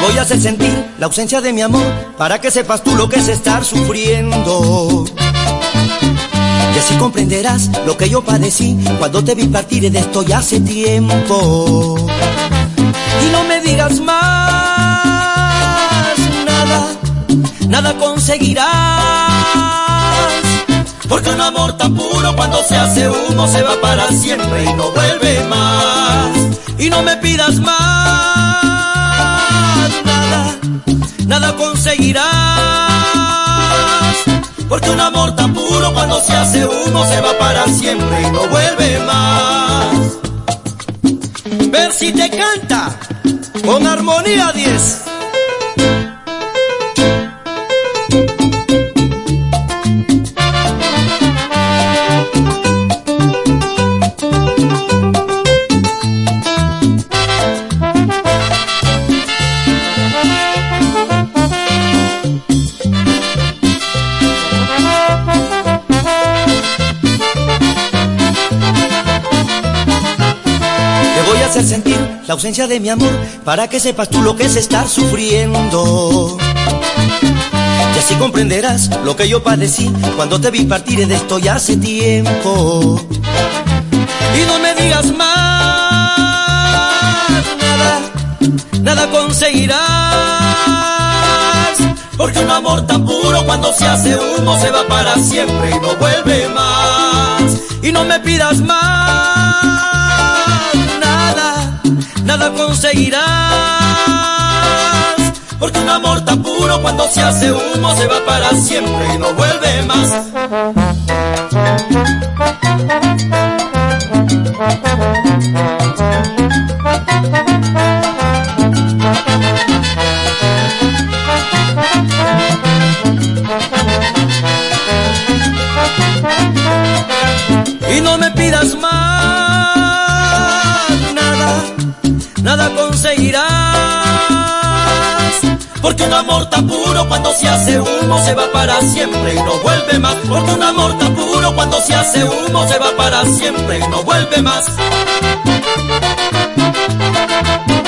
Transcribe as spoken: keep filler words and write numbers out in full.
voy a hacer sentir la ausencia de mi amor para que sepas tú lo que es estar sufriendo. Y así comprenderás lo que yo padecí cuando te vi partir de esto ya hace tiempo. Y no me digas más nada, nada conseguirás, porque un amor tan puro cuando se hace humo se va para siempre y no vuelve más. Y no me pidas más nada, nada conseguirás, porque un amor tan puro cuando se hace humo se va para siempre y no vuelve más. Ver si te canta con armonía diez. Hacer sentir la ausencia de mi amor para que sepas tú lo que es estar sufriendo. Y así comprenderás lo que yo padecí cuando te vi partir de esto ya hace tiempo. Y no me digas más nada, nada conseguirás, porque un amor tan puro cuando se hace humo se va para siempre y no vuelve más. Y no me pidas más nada conseguirás, porque un amor tan puro cuando se hace humo se va para siempre y no vuelve más. Y no me pidas más nada conseguirás, porque un amor tan puro cuando se hace humo se va para siempre y no vuelve más. Porque un amor tan puro cuando se hace humo se va para siempre y no vuelve más.